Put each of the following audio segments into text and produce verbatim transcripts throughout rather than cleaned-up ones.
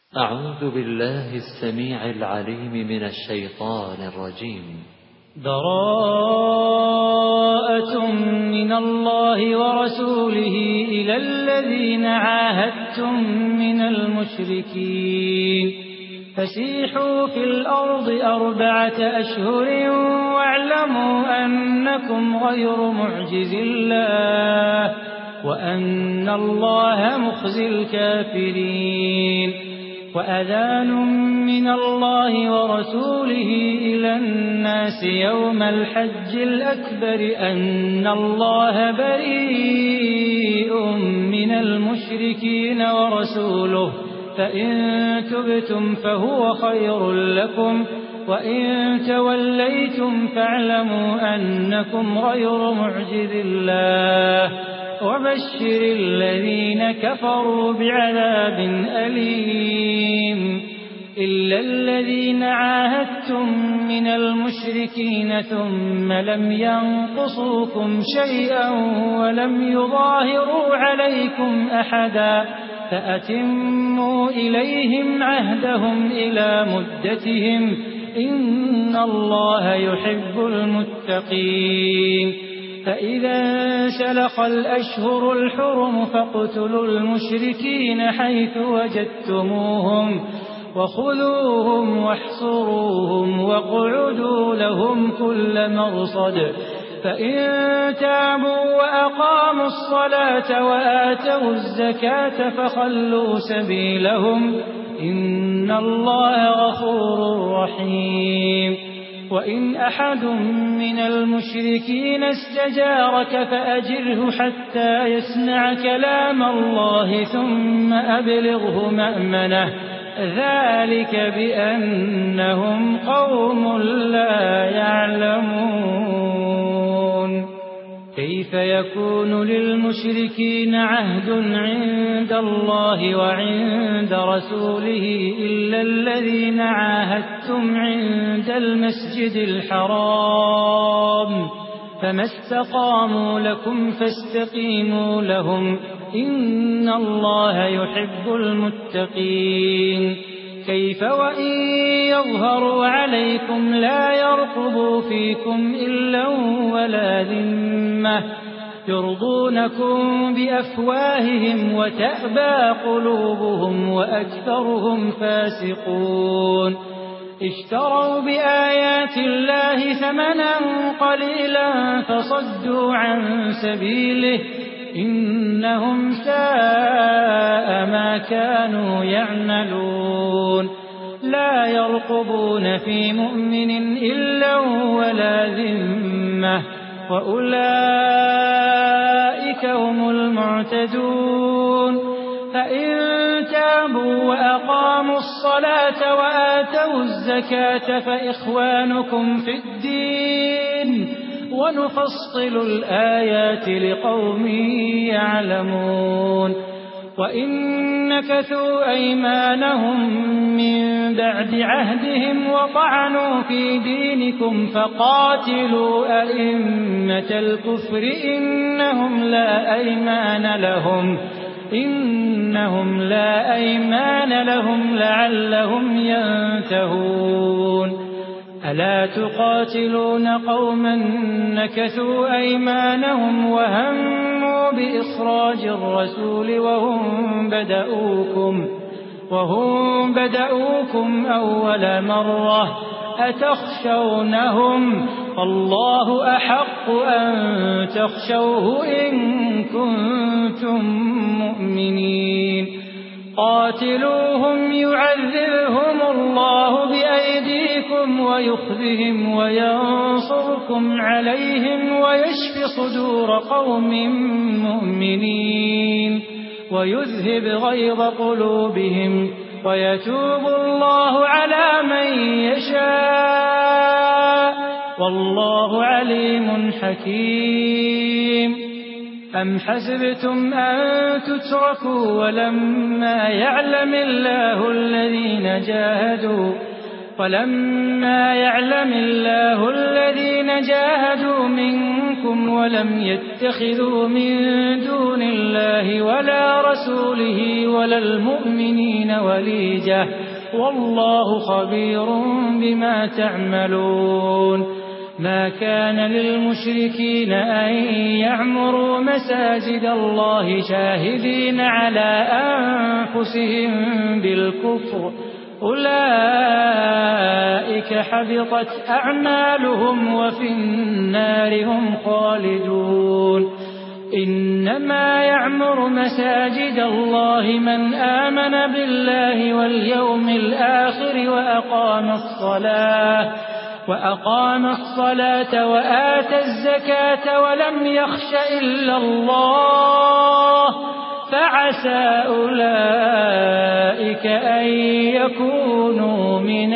أعوذ بالله السميع العليم من الشيطان الرجيم. براءة من الله ورسوله إلى الذين عاهدتم من المشركين فسيحوا في الأرض أربعة أشهر واعلموا أنكم غير معجز الله وأن الله مخزي الكافرين. وأذان من الله ورسوله إلى الناس يوم الحج الأكبر أن الله بريء من المشركين ورسوله فإن تبتم فهو خير لكم وإن توليتم فاعلموا أنكم غير معجز الله وبشر الذين كفروا بعذاب أليم. إلا الذين عاهدتم من المشركين ثم لم ينقصوكم شيئا ولم يظاهروا عليكم أحدا فأتموا إليهم عهدهم إلى مدتهم إن الله يحب المتقين. فإذا انسلخ الأشهر الحرم فاقتلوا المشركين حيث وجدتموهم وخذوهم واحصروهم واقعدوا لهم كل مرصد. فإن تابوا وأقاموا الصلاة وآتوا الزكاة فخلوا سبيلهم إن الله غفور رحيم. وإن أحد من المشركين استجارك فأجره حتى يسمع كلام الله ثم أبلغه مأمنه ذلك بأنهم قوم لا يعلمون. كيف يكون للمشركين عهد عند الله وعند رسوله إلا الذين عاهدتم عند المسجد الحرام فما استقاموا لكم فاستقيموا لهم إن الله يحب المتقين. كيف وإن يظهروا عليكم لا يرقبوا فيكم إلا ولا ذمة يرضونكم بأفواههم وتأبى قلوبهم وأكثرهم فاسقون. اشتروا بآيات الله ثمنا قليلا فصدوا عن سبيله إنهم ساء ما كانوا يعملون. لا يرقبون في مؤمن إلا ولا ذمة وأولئك هم المعتدون. فإن تابوا وأقاموا الصلاة وآتوا الزكاة فإخوانكم في الدين ونفصل الآيات لقوم يعلمون. وإن نكثوا أيمانهم من بعد عهدهم وطعنوا في دينكم فقاتلوا أئمة الكفر إنهم لا أيمان لهم إنهم لا أيمان لهم لعلهم ينتهون. ألا تقاتلون قوما نكثوا أيمانهم وهموا بإخراج الرسول وهم بدأوكم وهم بدأوكم أول مرة أتخشونهم فالله أحق أن تخشوه إن كنتم مؤمنين. قاتلوهم يعذبهم الله بأيديكم ويخذهم وينصركم عليهم ويشف صدور قوم مؤمنين ويذهب غيظ قلوبهم ويتوب الله على من يشاء والله عليم حكيم. أم حسبتم أن تتركوا ولما يعلم الله الذين جاهدوا ولما يعلم الله الذين جاهدوا منكم ولم يتخذوا من دون الله ولا رسوله ولا المؤمنين وليجة والله خبير بما تعملون ما كان للمشركين أن يعمروا مساجد الله شاهدين على أنفسهم بالكفر أولئك حبطت أعمالهم وفي النار هم خالدون إنما يعمر مساجد الله من آمن بالله واليوم الآخر وأقام الصلاة وأقام الصلاة وآتى الزكاة ولم يخش إلا الله فعسى أولئك أن يكونوا من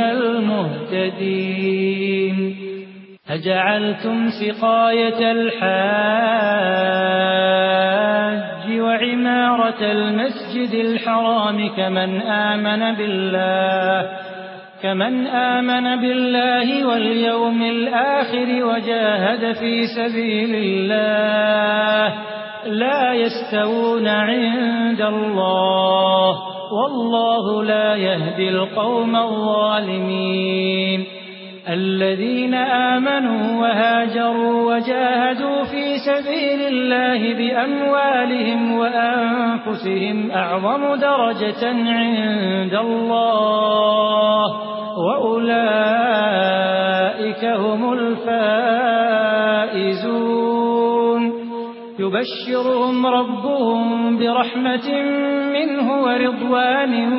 المهتدين أجعلتم سقاية الحاج وعمارة المسجد الحرام كمن آمن بالله كمن آمن بالله واليوم الآخر وجاهد في سبيل الله لا يستوون عند الله والله لا يهدي القوم الظالمين الذين آمنوا وهاجروا وجاهدوا في سبيل الله بأموالهم وأنفسهم أعظم درجة عند الله وأولئك هم الفائزون يبشرهم ربهم برحمة منه ورضوان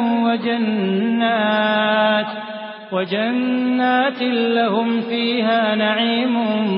وجنات وجنات لهم فيها نعيم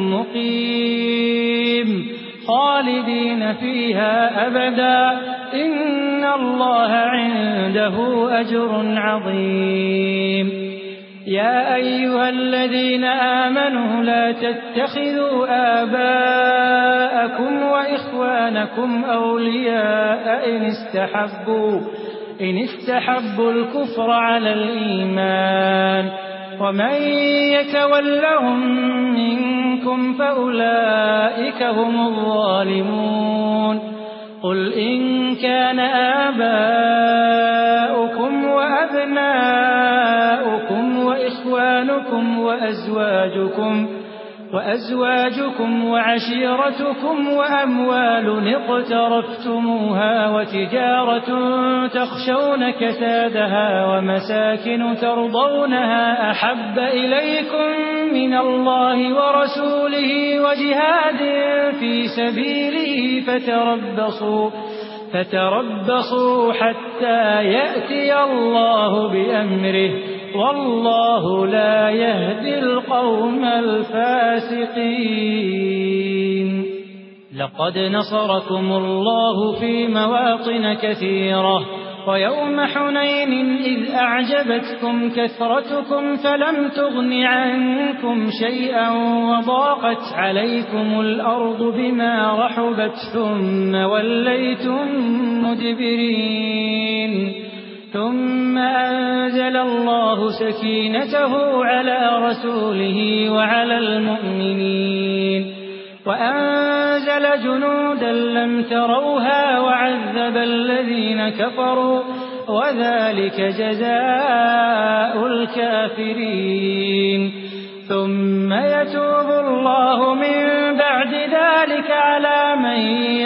مقيم خالدين فيها أبدا إن الله عنده أجر عظيم يا أيها الذين آمنوا لا تتخذوا آباءكم وإخوانكم أولياء إن استحبوا إن استحبوا الكفر على الإيمان ومن يتولهم منكم فأولئك هم الظالمون قل إن كان آباؤكم وأبناؤكم وإخوانكم وأزواجكم وأزواجكم وعشيرتكم وأموال اقترفتموها وتجارة تخشون كسادها ومساكن ترضونها أحب إليكم من الله ورسوله وجهاد في سبيله فتربصوا فتربصوا حتى يأتي الله بأمره والله لا يهدي القوم الفاسقين لقد نصركم الله في مواطن كثيرة ويوم حنين إذ أعجبتكم كثرتكم فلم تغن عنكم شيئا وضاقت عليكم الأرض بما رحبت ثم وليتم مدبرين ثم أنزل الله سكينته على رسوله وعلى المؤمنين وأنزل جنودا لم تروها وعذب الذين كفروا وذلك جزاء الكافرين ثم يتوب الله من بعد ذلك على من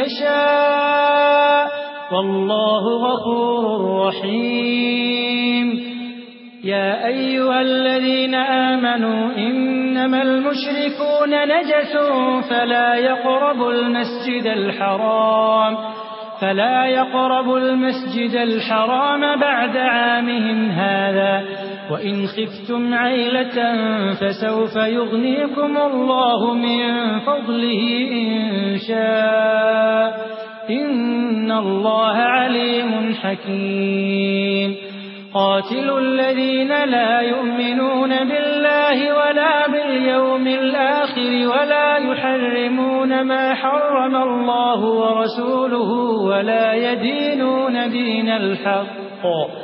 يشاء والله غفور رحيم يا أيها الذين آمنوا إنما المشركون نجس فلا يقربوا المسجد الحرام فلا يقربوا المسجد الحرام بعد عامهم هذا وإن خفتم عيلة فسوف يغنيكم الله من فضله إن شاء إن الله عليم حكيم قاتلوا الذين لا يؤمنون بالله ولا باليوم الآخر ولا يحرمون ما حرم الله ورسوله ولا يدينون دين الحق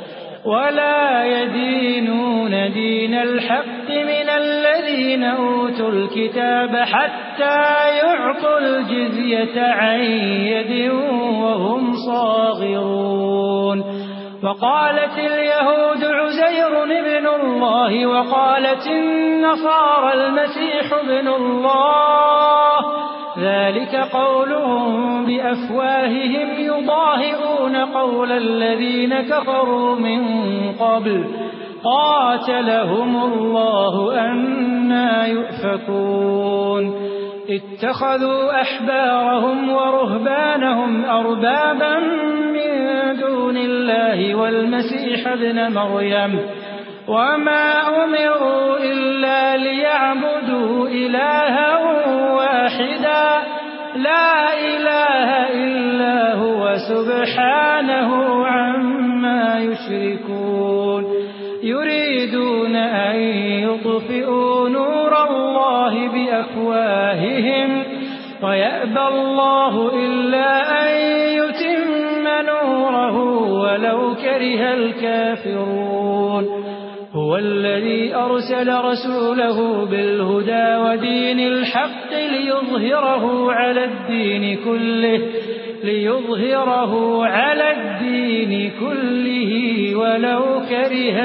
ولا يدينون دين الحق من الذين أوتوا الكتاب حتى يعطوا الجزية عن يد وهم صاغرون. وقالت اليهود عزير ابن الله وقالت النصارى المسيح ابن الله، ذلك قولهم بأفواههم يضاهئون قول الذين كفروا من قبل قاتلهم الله أنى يؤفكون. اتخذوا أحبارهم ورهبانهم أربابا من دون الله والمسيح ابن مريم وما أمروا إلا ليعبدوا إلها واحدا لا إله إلا هو سبحانه عما يشركون. يريدون أن يطفئوا نور الله بأفواههم ويأبى الله إلا أن يتم نوره ولو كره الكافرون. هو الذي أرسل رسوله بالهدى ودين الحق ليظهره على الدين كله ليظهره على الدين كله ولو كره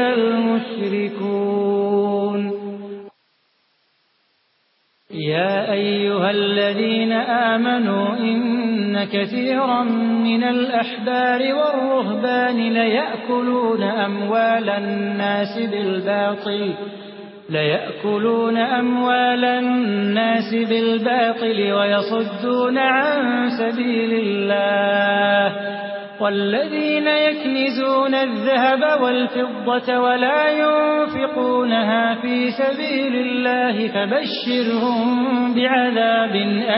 المشركون. يا أيها الذين آمنوا إن كثيرا من الأحبار والرهبان ليأكلون أموال الناس بالباطل ليأكلون أموال الناس بالباطل ويصدون عن سبيل الله. والذين يكنزون الذهب والفضة ولا ينفقونها في سبيل الله فبشرهم بعذاب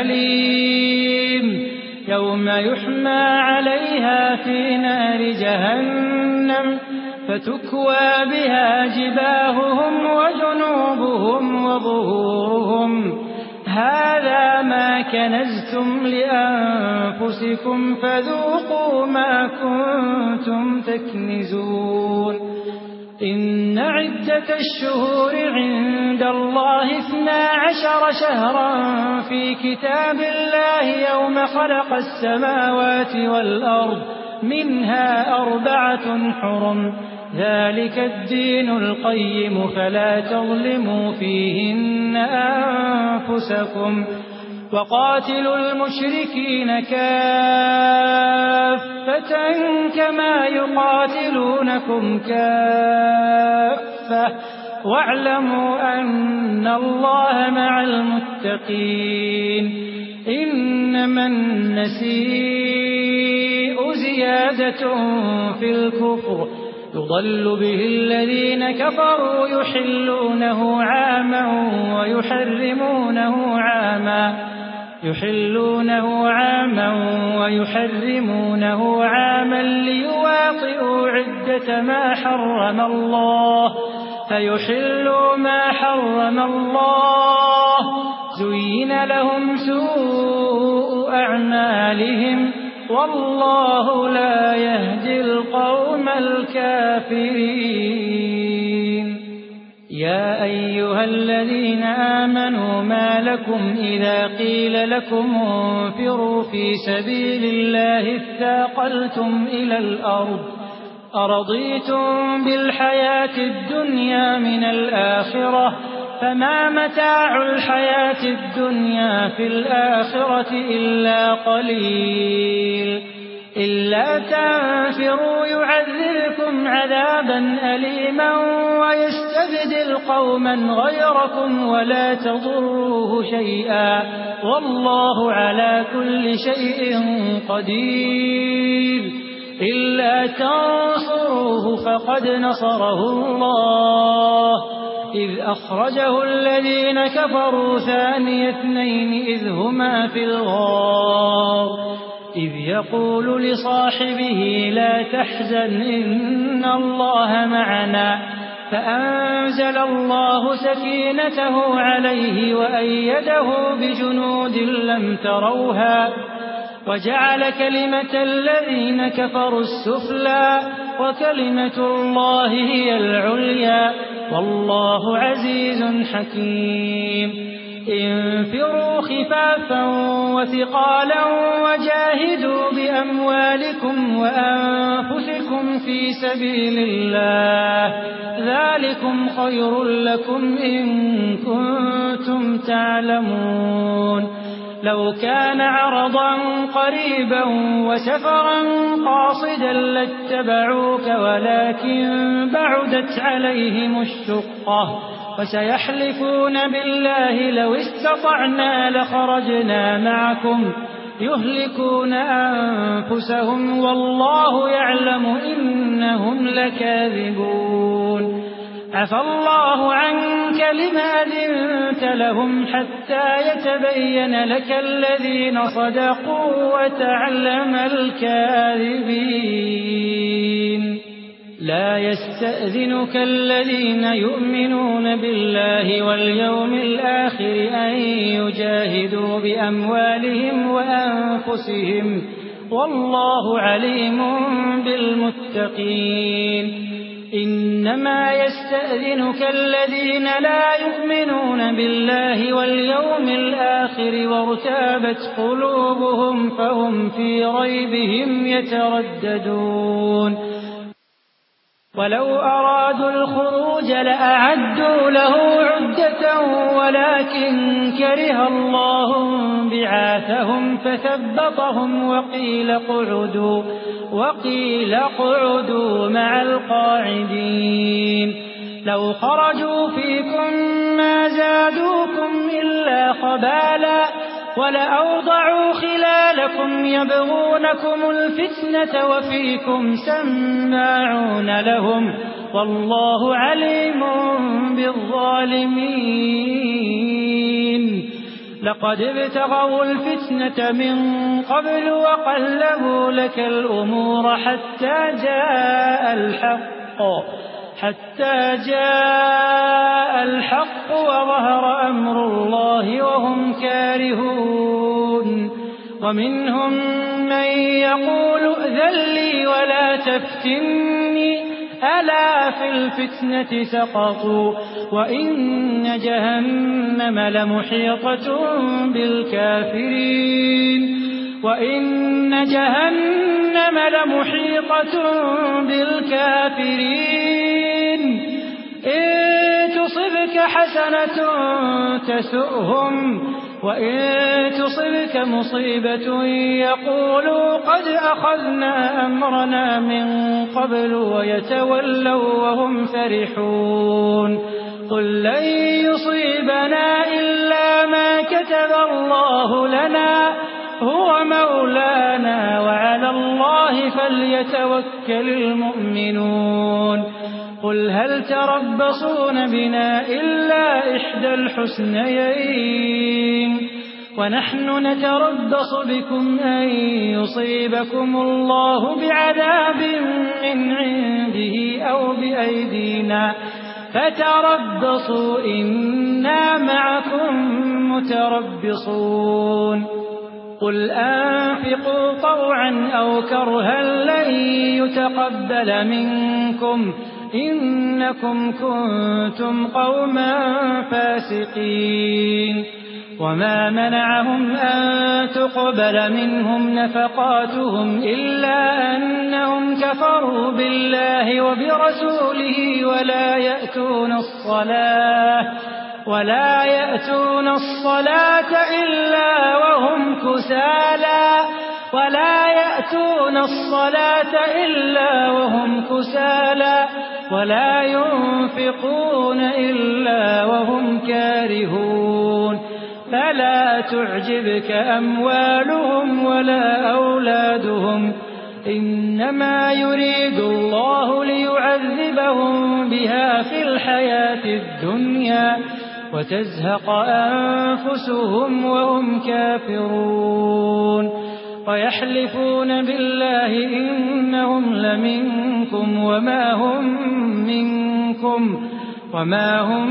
أليم يوم يحمى عليها في نار جهنم فتكوى بها جباههم وجنوبهم وظهورهم هذا ما كنزتم لأنفسكم فذوقوا ما كنتم تكنزون. إن عدة الشهور عند الله اثنا عشر شهرا في كتاب الله يوم خلق السماوات والأرض منها أربعة حرم ذلك الدين القيم فلا تظلموا فيهن أنفسكم وقاتلوا المشركين كافة كما يقاتلونكم كافة واعلموا أن الله مع المتقين. إنما النسيء زيادة في الكفر يضل به الذين كفروا يحلونه عاما ويحرمونه عاما يحلونه عاما ويحرمونه عاما ليواطئوا عدة ما حرم الله فيحلوا ما حرم الله. زين لهم سوء أعمالهم والله لا يهدي القوم الكافرين. يا أيها الذين آمنوا ما لكم إذا قيل لكم انفروا في سبيل الله اثاقلتم إلى الأرض أرضيتم بالحياة الدنيا من الآخرة فما متاع الحياة الدنيا في الآخرة إلا قليل. إلا تنفروا يعذبكم عذابا أليما ويستبدل قوما غيركم ولا تضروه شيئا والله على كل شيء قدير. إلا تنصروه فقد نصره الله إذ أخرجه الذين كفروا ثاني اثنين إذ هما في الغار إذ يقول لصاحبه لا تحزن إن الله معنا فأنزل الله سكينته عليه وأيده بجنود لم تروها وجعل كلمة الذين كفروا السفلى وكلمة الله هي العليا والله عزيز حكيم انفروا خفافا وثقالا وجاهدوا بأموالكم وأنفسكم في سبيل الله ذلكم خير لكم إن كنتم تعلمون لو كان عرضا قريبا وسفرا قاصدا لاتبعوك ولكن بعدت عليهم الشقة وسيحلفون بالله لو استطعنا لخرجنا معكم يهلكون أنفسهم والله يعلم إنهم لكاذبون عفى الله عنك لما أذنت لهم حتى يتبين لك الذين صدقوا وتعلم الكاذبين لا يستأذنك الذين يؤمنون بالله واليوم الآخر أن يجاهدوا بأموالهم وأنفسهم والله عليم بالمتقين إنما يستأذنك الذين لا يؤمنون بالله واليوم الآخر وارتابت قلوبهم فهم في ريبهم يترددون ولو أرادوا الخروج لأعدوا له عدة ولكن كره الله بعاثهم فثبطهم وقيل قعدوا وقيل قعدوا مع القاعدين لو خرجوا فيكم ما زادوكم إلا خبالا ولأوضعوا خلالكم يبغونكم الفتنة وفيكم سماعون لهم والله عليم بالظالمين لقد ابتغوا الفتنة من قبل وقلبوا لك الأمور حتى جاء الحق حتى جاء الحق وظهر أمر الله وهم كارهون ومنهم من يقول ائذن لي ولا تفتني ألا في الفتنة سقطوا وإن جهنم لمحيطة بالكافرين وإن جهنم لمحيطة بالكافرين إن تصبك حسنة تسؤهم وإن تصبك مصيبة يقولوا قد أخذنا أمرنا من قبل ويتولوا وهم فرحون قل لن يصيبنا إلا ما كتب الله لنا هو مولانا وعلى الله فليتوكل المؤمنون قل هل تربصون بنا إلا إحدى الحسنيين ونحن نتربص بكم أن يصيبكم الله بعذاب من عنده أو بأيدينا فتربصوا إنا معكم متربصون قل أنفقوا طوعا أو كرها لن يتقبل منكم إنكم كنتم قوما فاسقين وما منعهم أن تقبل منهم نفقاتهم إلا أنهم كفروا بالله وبرسوله ولا يأتون الصلاة ولا يأتون الصلاة إلا وهم كسالى ولا يأتون الصلاة إلا وهم كسالى ولا ينفقون إلا وهم كارهون فلا تعجبك أموالهم ولا أولادهم إنما يريد الله ليعذبهم بها في الحياة الدنيا وتزهق أنفسهم وهم كافرون ويحلفون بالله إنهم لمنكم وما هم منكم وما هم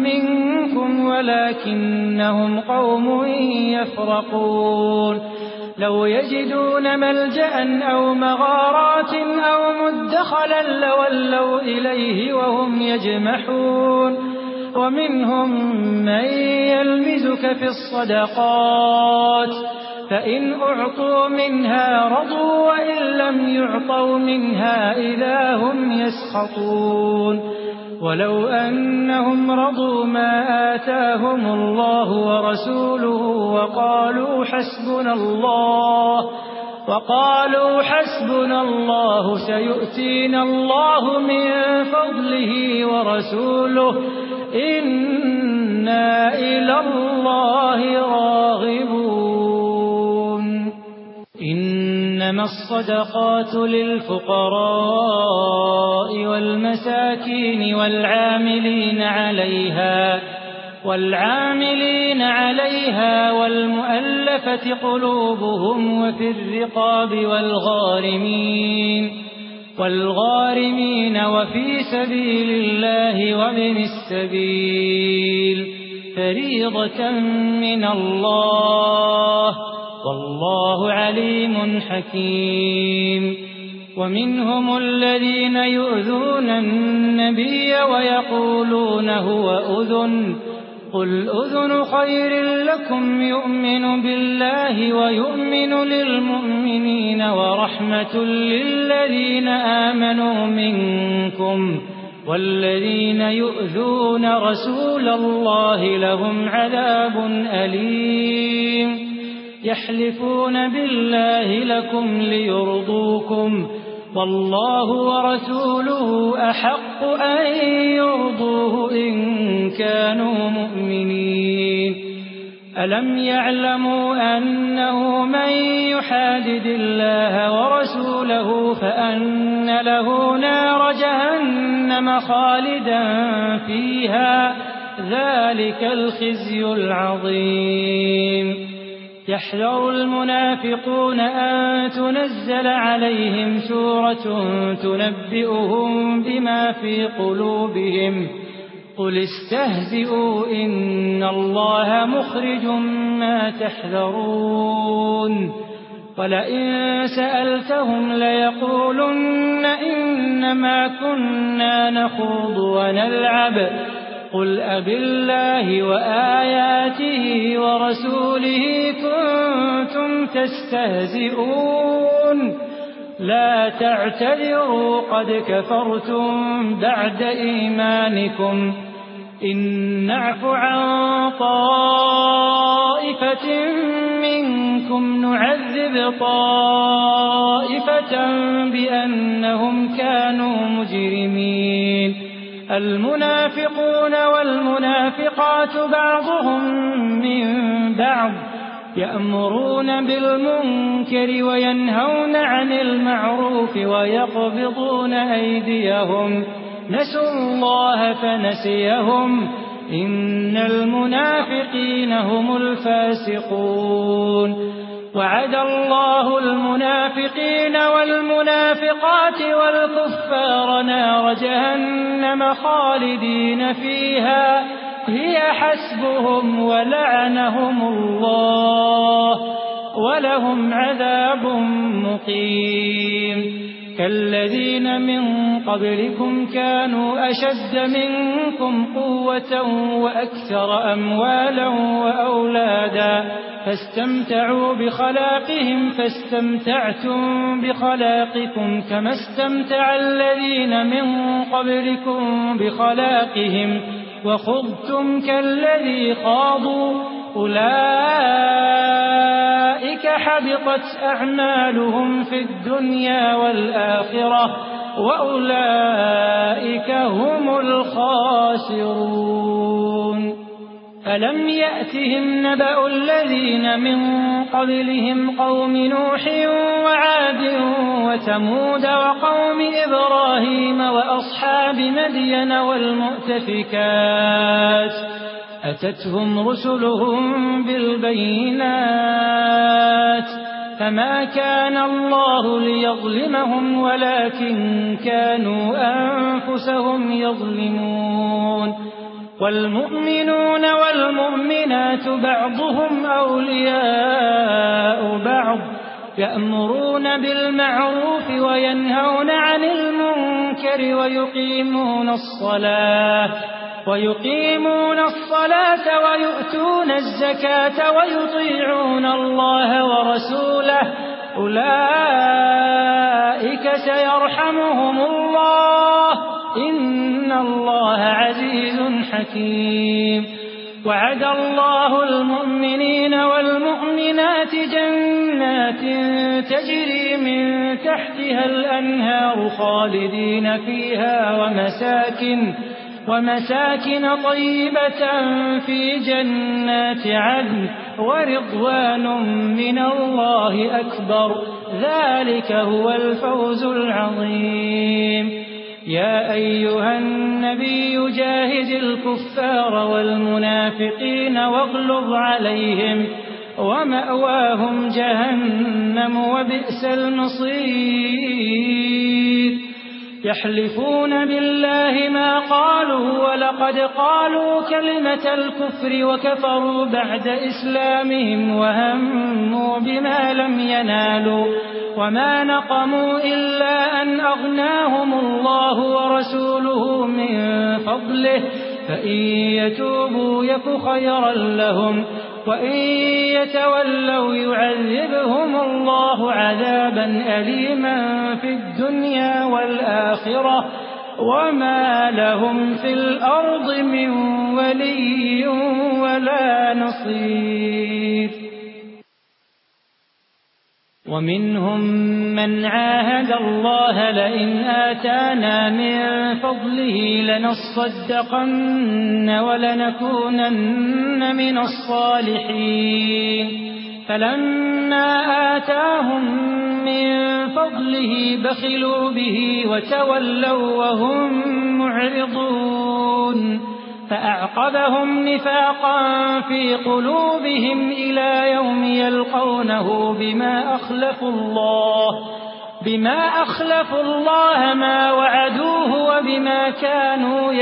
منكم ولكنهم قوم يفرقون لو يجدون ملجأ أو مغارات أو مدخلا لولوا إليه وهم يجمحون ومنهم من يلمزك في الصدقات فإن أعطوا منها رضوا وإن لم يعطوا منها إذا هم يسخطون ولو أنهم رضوا ما آتاهم الله ورسوله وقالوا حسبنا الله وقالوا حسبنا الله سيؤتينا الله من فضله ورسوله إنا إلى الله راغبون إنما الصدقات للفقراء والمساكين والعاملين عليها والعاملين عليها والمؤلفة قلوبهم وفي الرقاب والغارمين والغارمين وفي سبيل الله وابن السبيل فريضة من الله والله عليم حكيم ومنهم الذين يؤذون النبي ويقولون هو أذن قل أذن خير لكم يؤمن بالله ويؤمن للمؤمنين ورحمة للذين آمنوا منكم والذين يؤذون رسول الله لهم عذاب أليم يحلفون بالله لكم ليرضوكم والله ورسوله أحق أن يرضوه إن كانوا مؤمنين ألم يعلموا أنه من يحادد الله ورسوله فأن له نار جهنم خالدا فيها ذلك الخزي العظيم يحذر المنافقون أن تنزل عليهم سورة تنبئهم بما في قلوبهم قل استهزئوا إن الله مخرج ما تحذرون ولئن سألتهم ليقولن إنما كنا نخوض ونلعب قل أبالله وآياته ورسوله كنتم تستهزئون لا تعتذروا قد كفرتم بعد إيمانكم إن نعف عن طائفة منكم نعذب طائفة بأنهم كانوا مجرمين المنافقون والمنافقات بعضهم من بعض يأمرون بالمنكر وينهون عن المعروف ويقبضون أيديهم نسوا الله فنسيهم إن المنافقين هم الفاسقون وعد الله المنافقين والمنافقات والكفار نار جهنم خالدين فيها هي حسبهم ولعنهم الله ولهم عذاب مقيم كالذين من قبلكم كانوا أشد منكم قوة وأكثر أموالا وأولادا فاستمتعوا بخلاقهم فاستمتعتم بخلاقكم كما استمتع الذين من قبلكم بخلاقهم وخضتم كالذي خاضوا أولئك حبطت أعمالهم في الدنيا والآخرة وأولئك هم الخاسرون ألم يأتهم نبأ الذين من قبلهم قوم نوح وعاد وثمود وقوم إبراهيم وأصحاب مدين والمؤتفكات أتتهم رسلهم بالبينات فما كان الله ليظلمهم ولكن كانوا أنفسهم يظلمون والمؤمنون والمؤمنات بعضهم أولياء بعض يأمرون بالمعروف وينهون عن المنكر ويقيمون الصلاة ويقيمون الصلاة ويؤتون الزكاة ويطيعون الله ورسوله أولئك سيرحمهم الله إن الله عزيز حكيم وعد الله المؤمنين والمؤمنات جنات تجري من تحتها الأنهار خالدين فيها ومساكن ومساكن طيبة في جنات عدن ورضوان من الله أكبر ذلك هو الفوز العظيم يا أيها النبي جاهد الكفار والمنافقين واغلظ عليهم ومأواهم جهنم وبئس المصير يحلفون بالله ما قالوا ولقد قالوا كلمة الكفر وكفروا بعد إسلامهم وهموا بما لم ينالوا وما نقموا إلا أن أغناهم الله ورسوله من فضله فإن يتوبوا يك خيرا لهم وإن يتولوا يعذبهم الله عذابا أليما في الدنيا والآخرة وما لهم في الأرض من ولي ولا نصير ومنهم من عاهد الله لئن آتانا من فضله لنصدقن ولنكونن من الصالحين فلما آتاهم من فضله بخلوا به وتولوا وهم معرضون فأعقبهم نفاقا في قلوبهم إلى يوم يلقونه بما أخلفوا الله بما أخلفوا الله ما وعدوه وبما كانوا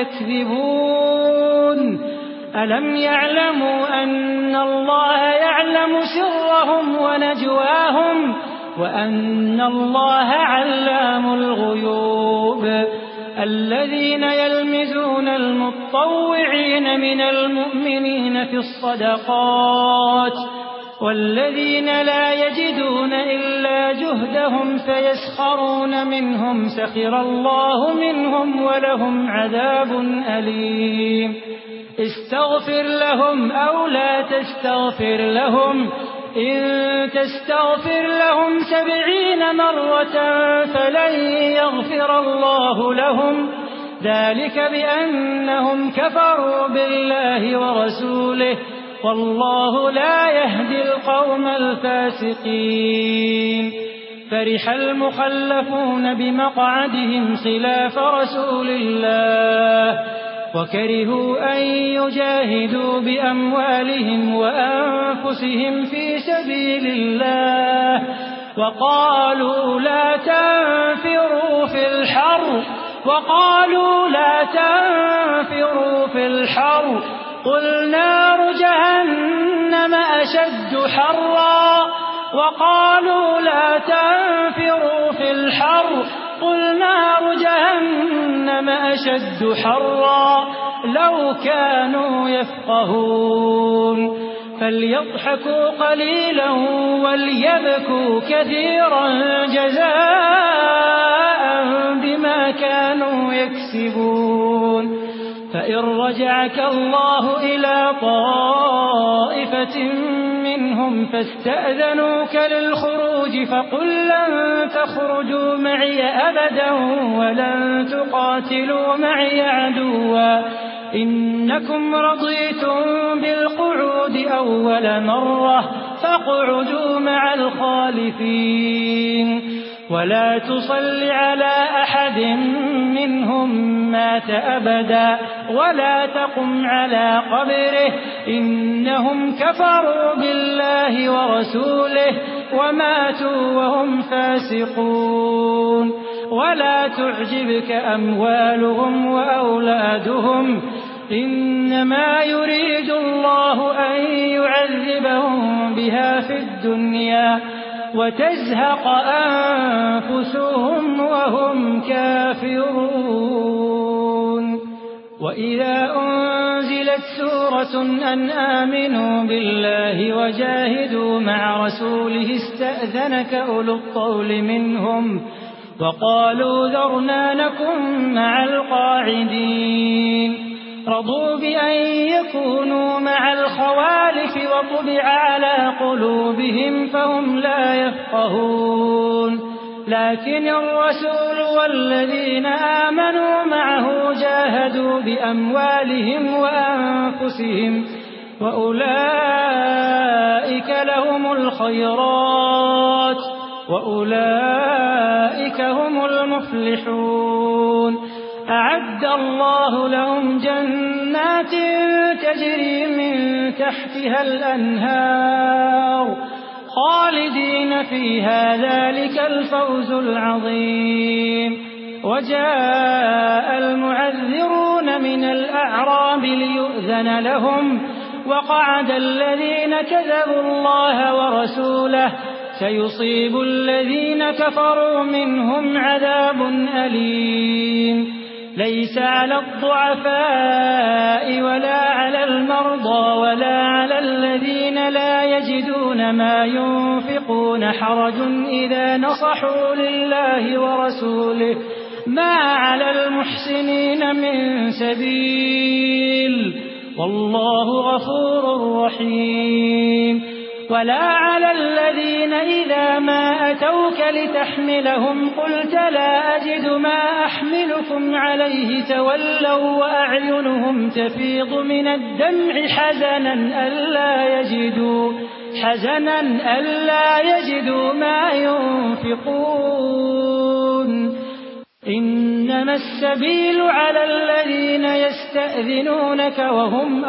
يكذبون ألم يعلموا أن الله يعلم سرهم ونجواهم وأن الله علام الغيوب الذين يلمزون المتطوعين من المؤمنين في الصدقات والذين لا يجدون إلا جهدهم فيسخرون منهم سخر الله منهم ولهم عذاب أليم استغفر لهم أو لا تستغفر لهم إن تستغفر لهم سبعين مرة فلن يغفر الله لهم ذلك بأنهم كفروا بالله ورسوله والله لا يهدي القوم الفاسقين فرح المخلفون بمقعدهم خلاف رسول الله وكرهوا أن يجاهدوا بأموالهم وأنفسهم في سبيل الله وقالوا لا تنفروا في الحر وقالوا لا تنفروا في الحر قل نار جهنم أشد حرا وقالوا لا تنفروا في الحر قل نار جهنم أشد حرا لو كانوا يفقهون فليضحكوا قليلا وليبكوا كثيرا جزاء بما كانوا يكسبون فإن رجعك الله إلى طائفة منهم فاستأذنوك للخروج فقل لن تخرجوا معي أبدا ولن تقاتلوا معي عدوا إنكم رضيتم بالقعود أول مرة فاقعدوا مع الخالفين ولا تصل على أحد منهم مات أبدا ولا تقم على قبره إنهم كفروا بالله ورسوله وماتوا وهم فاسقون ولا تعجبك أموالهم وأولادهم إنما يريد الله أن يعذبهم بها في الدنيا وتزهق أنفسهم وهم كافرون وإذا أنزلت سورة أن آمنوا بالله وجاهدوا مع رسوله استأذنك أولو الطول منهم وقالوا ذرنا نكن مع القاعدين رضوا بأن يكونوا مع الخوالف وطبع على قلوبهم فهم لا يفقهون لكن الرسول والذين آمنوا معه جاهدوا بأموالهم وأنفسهم وأولئك لهم الخيرات وأولئك هم المفلحون أعد الله لهم جنات تجري من تحتها الأنهار خالدين فيها ذلك الفوز العظيم وجاء المعذرون من الأعراب ليؤذن لهم وقعد الذين كذبوا الله ورسوله سيصيب الذين كفروا منهم عذاب أليم ليس على الضعفاء ولا على المرضى ولا على الذين لا يجدون ما ينفقون حرج إذا نصحوا لله ورسوله ما على المحسنين من سبيل والله غفور رحيم ولا على الذين إذا ما أتوك لتحملهم قلت لا أجد ما أحملكم عليه تولوا وأعينهم تفيض من الدمع حزنا ألا يجدوا حزنا ألا يجدوا ما ينفقون إنما السبيل على الذين يستأذنونك وهم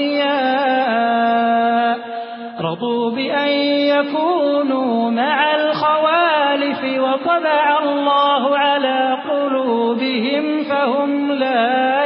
أغنياء رضوا بأن يكونوا مع الخوالف وطبع الله على قلوبهم فهم لا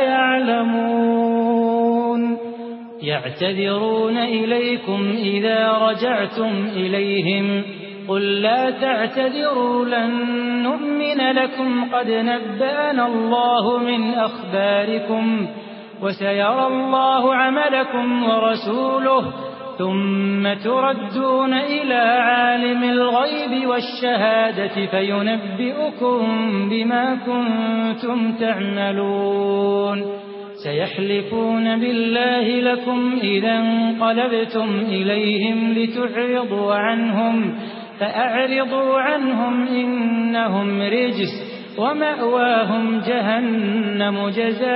يعلمون يعتذرون إليكم إذا رجعتم إليهم قل لا تعتذروا لن نؤمن لكم قد نبأنا الله من أخباركم وسيرى الله عملكم ورسوله ثم تردون إلى عالم الغيب والشهادة فينبئكم بما كنتم تعملون سيحلفون بالله لكم إذا انقلبتم إليهم لتعرضوا عنهم فأعرضوا عنهم إنهم رجس ومأواهم جهنم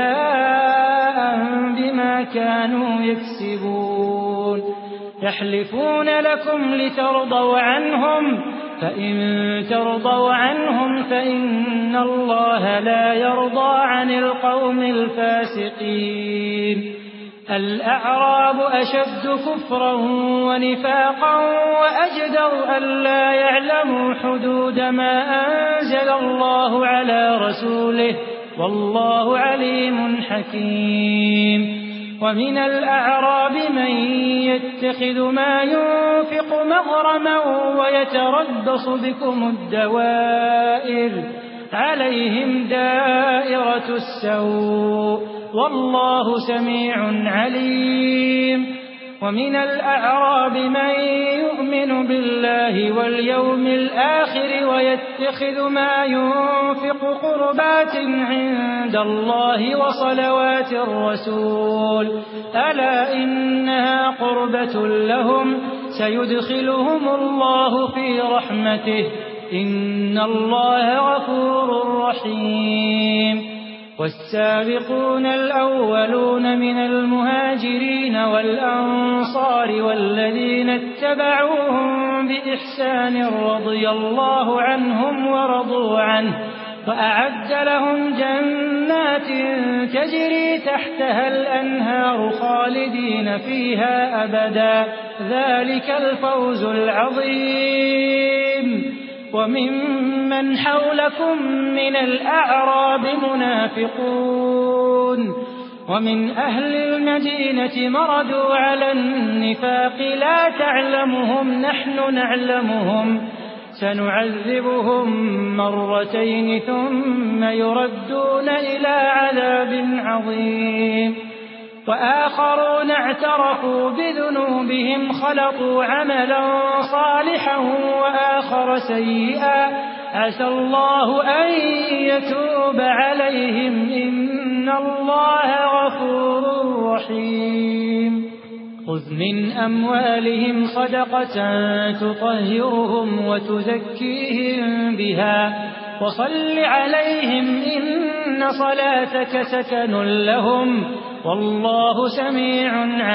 جزاء بما كانوا يكسبون يحلفون لكم لترضوا عنهم فإن ترضوا عنهم فإن الله لا يرضى عن القوم الفاسقين الأعراب أشد كفرا ونفاقا وأجدر ألا يعلموا حدود ما أنزل الله على رسوله والله عليم حكيم ومن الأعراب من يتخذ ما ينفق مغرما ويتربص بكم الدوائر عليهم دائرة السوء والله سميع عليم ومن الأعراب من يؤمن بالله واليوم الآخر ويتخذ ما ينفق قربات عند الله وصلوات الرسول ألا إنها قربة لهم سيدخلهم الله في رحمته إن الله غفور رحيم والسابقون الأولون من المهاجرين والأنصار والذين اتبعوهم بإحسان رضي الله عنهم ورضوا عنه وأعد لهم جنات تجري تحتها الأنهار خالدين فيها أبدا ذلك الفوز العظيم. وممن حولكم من الأعراب منافقون ومن أهل المدينة مردوا على النفاق لا تعلمهم نحن نعلمهم سنعذبهم مرتين ثم يردون إلى عذاب عظيم. وآخرون اعترفوا بذنوبهم خلطوا عملا صالحا وآخر سيئا عسى الله أن يتوب عليهم إن الله غفور رحيم. خذ من أموالهم صدقة تطهرهم وتزكيهم بها وصل عليهم إن صلاتك سكن لهم والله سميع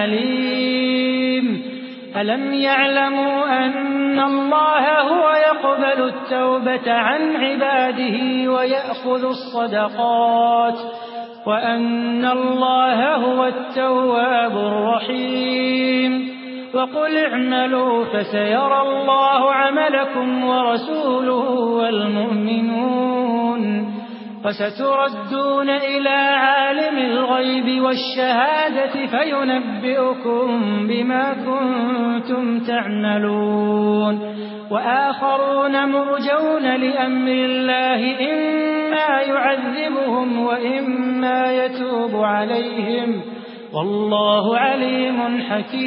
عليم. ألم يعلموا أن الله هو يقبل التوبة عن عباده ويأخذ الصدقات وأن الله هو التواب الرحيم. وقل اعملوا فسيرى الله عملكم ورسوله والمؤمنون وستردون إلى عالم الغيب والشهادة فينبئكم بما كنتم تعملون. وآخرون مرجون لأمر الله إما يعذبهم وإما يتوب عليهم والله عليم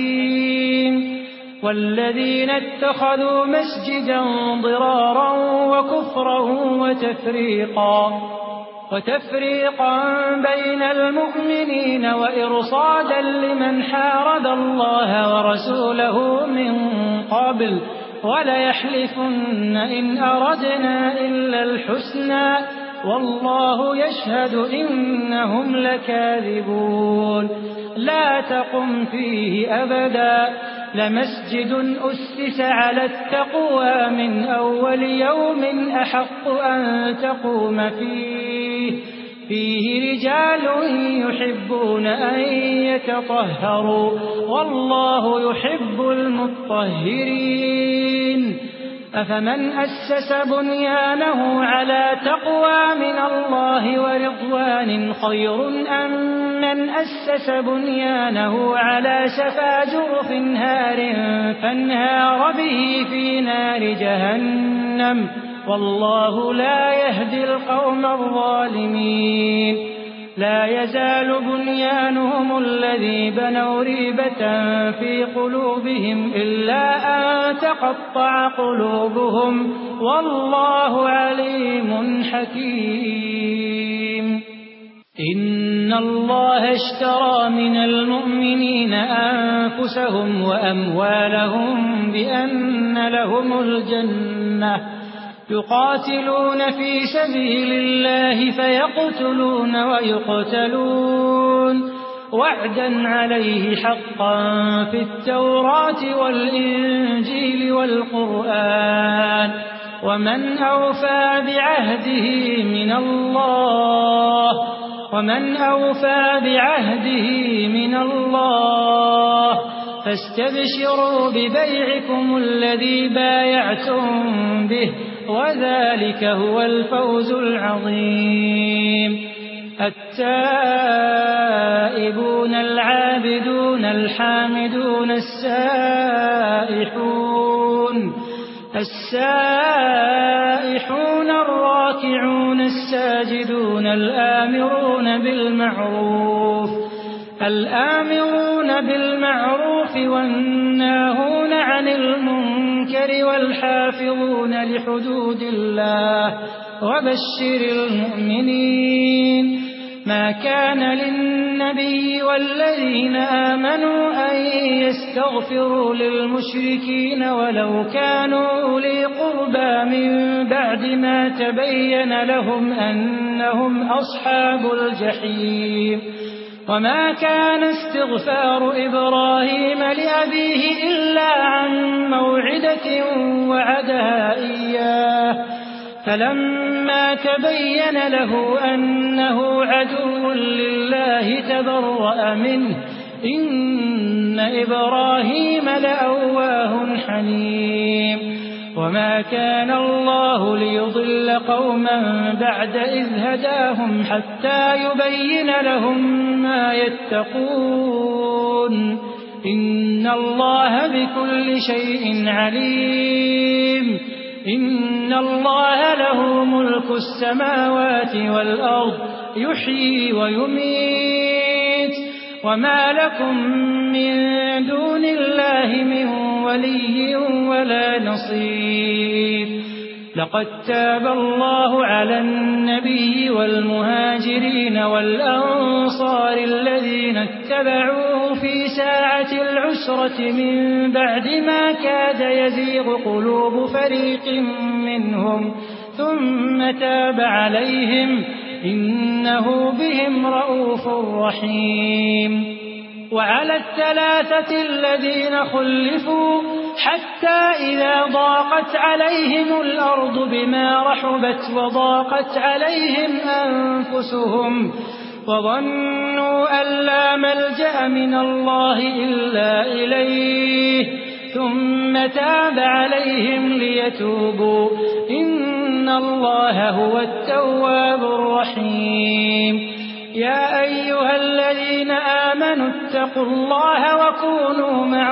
حكيم. والذين اتخذوا مسجدا ضرارا وكفرا وتفريقا وتفريقا بين المؤمنين وإرصادا لمن حارب الله ورسوله من قبل وليحلفن إن أردنا إلا الحسنى والله يشهد إنهم لكاذبون. لا تقم فيه أبدا لمسجد أسس على التقوى من أول يوم أحق أن تقوم فيه فيه رجال يحبون أن يتطهروا والله يحب المطهرين. أفمن أسس بنيانه على تقوى من الله ورضوان خير أم من أسس بنيانه على شفا جرف هار فانهار به في نار جهنم والله لا يهدي القوم الظالمين. لا يزال بنيانهم الذي بنوا ريبة في قلوبهم إلا أن تقطع قلوبهم والله عليم حكيم. إن الله اشترى من المؤمنين أنفسهم وأموالهم بأن لهم الجنة يقاتلون في سبيل الله فيقتلون ويقتلون وعدا عليه حقا في التوراة والإنجيل والقرآن ومن أوفى بعهده من الله ومن أوفى بعهده من الله فاستبشروا ببيعكم الذي بايعتم به وذلك هو الفوز العظيم. التائبون العابدون الحامدون السائحون السائحون الراكعون الساجدون الآمرون بالمعروف الآمرون بالمعروف والناهون عن المنكر والحافظون لحدود الله وبشر المؤمنين. ما كان للنبي والذين آمنوا أن يستغفروا للمشركين ولو كانوا أولي قربى من بعد ما تبين لهم أنهم أصحاب الجحيم. وما كان استغفار إبراهيم لأبيه إلا عن موعدة وعدها إياه فلما تبين له أنه عدو لله تبرأ منه إن إبراهيم لأواه حليم وما كان الله ليضل قوما بعد إذ هداهم حتى يبين لهم ما يتقون إن الله بكل شيء عليم إن الله له ملك السماوات والأرض يحيي ويميت وما لكم من دون الله من ولي ولا نصير لقد تاب الله على النبي والمهاجرين والأنصار الذين اتبعوه في ساعة العسرة من بعد ما كاد يزيغ قلوب فريق منهم ثم تاب عليهم إنه بهم رءوف رحيم وعلى الثلاثة الذين خلفوا حتى إذا ضاقت عليهم الأرض بما رحبت وضاقت عليهم أنفسهم وظنوا أن لا ملجأ من الله إلا إليه ثم تاب عليهم ليتوبوا إن الله هو التواب الرحيم يا أيها الذين آمنوا اتقوا الله وكونوا مع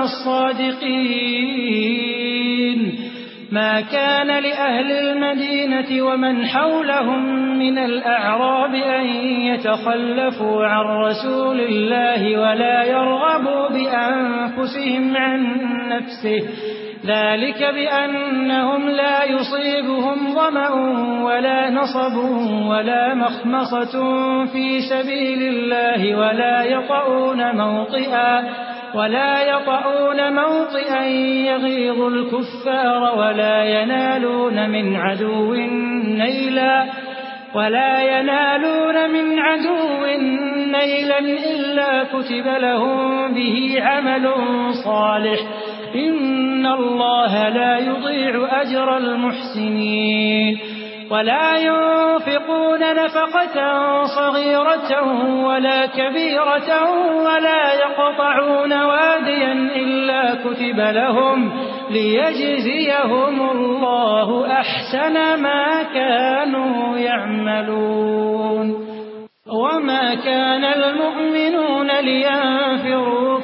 الصادقين ما كان لأهل المدينة ومن حولهم من الأعراب أن يتخلفوا عن رسول الله ولا يرغبوا بأنفسهم عن نفسه ذلك بأنهم لا يصيبهم ظمأ ولا نصب ولا مخمصة في سبيل الله ولا يطؤون موطئا ولا يطؤون موطئا يغيظ الكفار ولا ينالون من عدو نيلا ولا ينالون من عدو نيلا إلا كتب لهم به عمل صالح إن الله لا يضيع أجر المحسنين ولا ينفقون نفقة صغيرة ولا كبيرة ولا يقطعون واديا إلا كتب لهم ليجزيهم الله أحسن ما كانوا يعملون وما كان المؤمنون لينفروا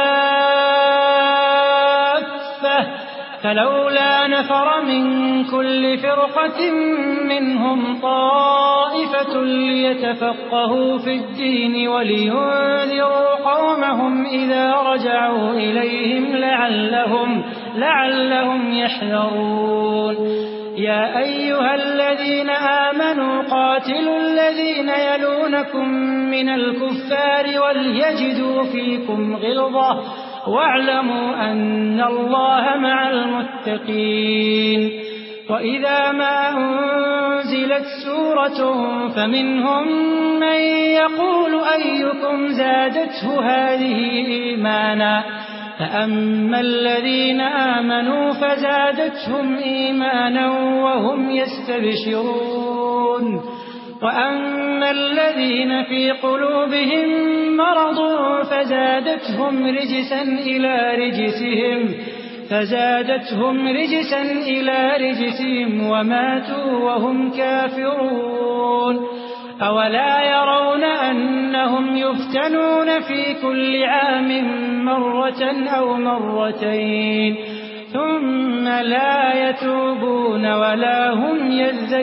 كافة فلولا نفر من كل فرقة منهم طائفة ليتفقهوا في الدين ولينذروا قومهم إذا رجعوا إليهم لعلهم, لعلهم يحذرون يا أيها الذين آمنوا قاتلوا الذين يلونكم من الكفار وليجدوا فيكم غلظة واعلموا أن الله مع المتقين وإذا ما أنزلت سورة فمنهم من يقول أيكم زادته هذه إيمانا فأما الذين آمنوا فزادتهم إيمانا وهم يستبشرون وأما الذين في قلوبهم مرض فزادتهم رجسا إلى رجسهم فزادتهم رجسا إلى رجسهم وماتوا وهم كافرون أولا يرون أنهم يفتنون في كل عام مرة أو مرتين ثم لا يتوبون ولا هم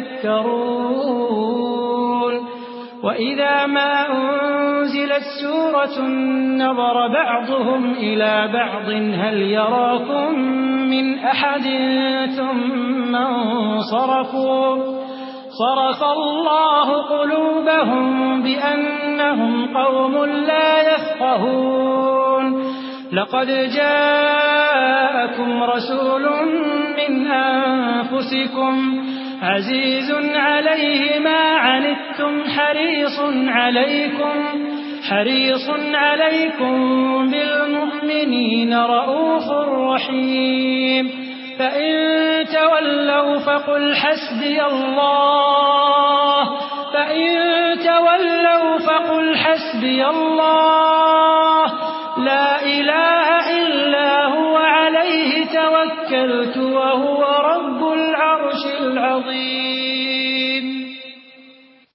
يذكرون وإذا ما أنزلت سورة نظر بعضهم إلى بعض هل يراكم من أحد ثم انصرفوا صرف الله قلوبهم بأنهم قوم لا يفقهون لقد جاءكم رسول من أنفسكم عزيز عليه ما عنتم حريص عليكم حريص عليكم بالمؤمنين رؤوف رحيم فإن تولوا فقل حسبي الله فإن تولوا فقل حسبي حسبي الله لا إله إلا هو عليه توكلت وهو رب العرش العظيم.